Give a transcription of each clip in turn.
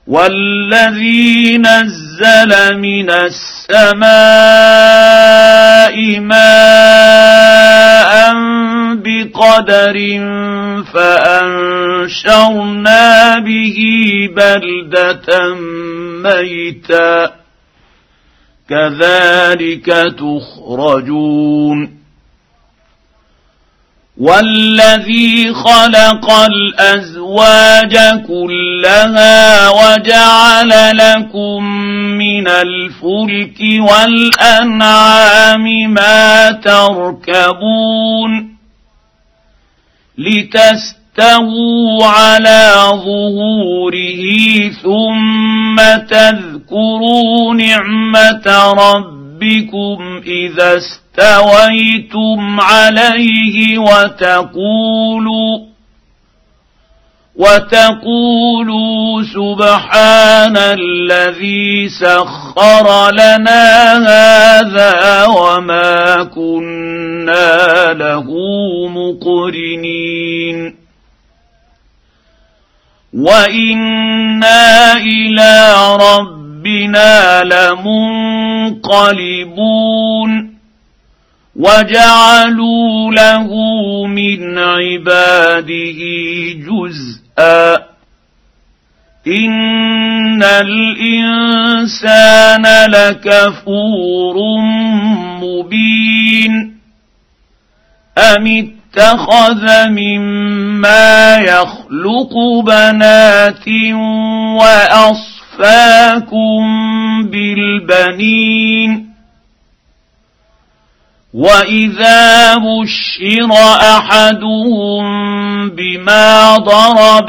والذي نزل من السماء ماء بقدر فأنشرنا به بلدة ميتا كذلك تخرجون والذي خلق الأزواج كلها وجعل لكم من الفلك والأنعام ما تركبون لتستووا على ظهوره ثم تذكروا نعمة ربكم إذا استويتم عليه وتقولوا سبحان الذي سخر لنا هذا وما كنا له مقرنين وإنا إلى ربنا لمنقلبون وجعلوا له من عباده جزءا إن الإنسان لكفور مبين أم اتخذ مما يخلق بنات وأصفاكم بالبنين وإذا بشر أحدهم بما ضرب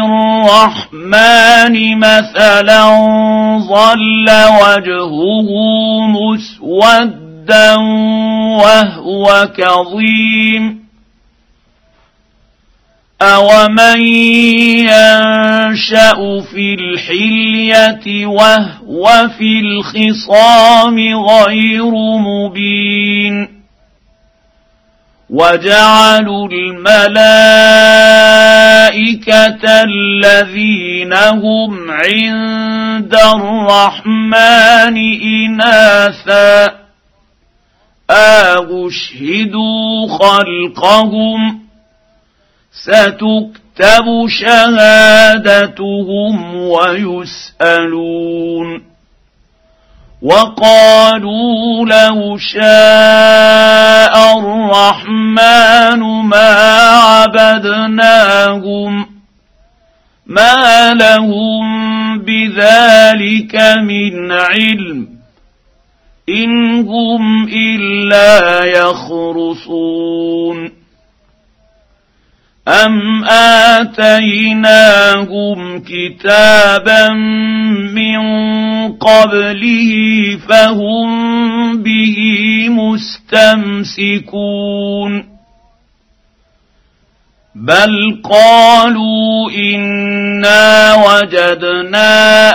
للرحمن مثلا ظل وجهه مسودا وهو كظيم أومن ينشأ في الحلية وهو في الخصام غير مبين وجعلوا الملائكة الذين هم عند الرحمن إناثا أشهدوا خلقهم ستكتب شهادتهم ويسألون وقالوا لو شاء الرحمن ما عبدناهم ما لهم بذلك من علم إن هم إلا يخرصون أم آتيناهم كتابا من قبله فهم به مستمسكون بل قالوا إنا وجدنا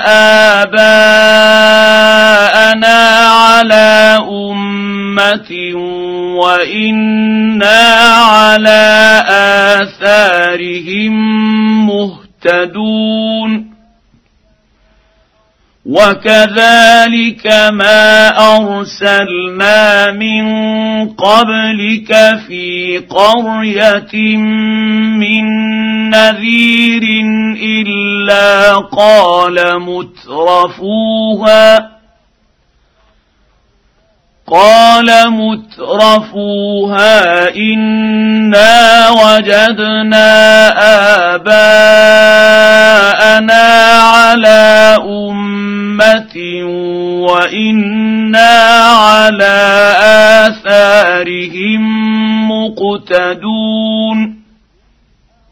آباءنا على أمة وإنا على آثارهم مهتدون وكذلك ما أرسلنا من قبلك في قرية من نذير إلا قال مترفوها إنا وجدنا آباءنا على أمة وإنا على آثارهم مقتدون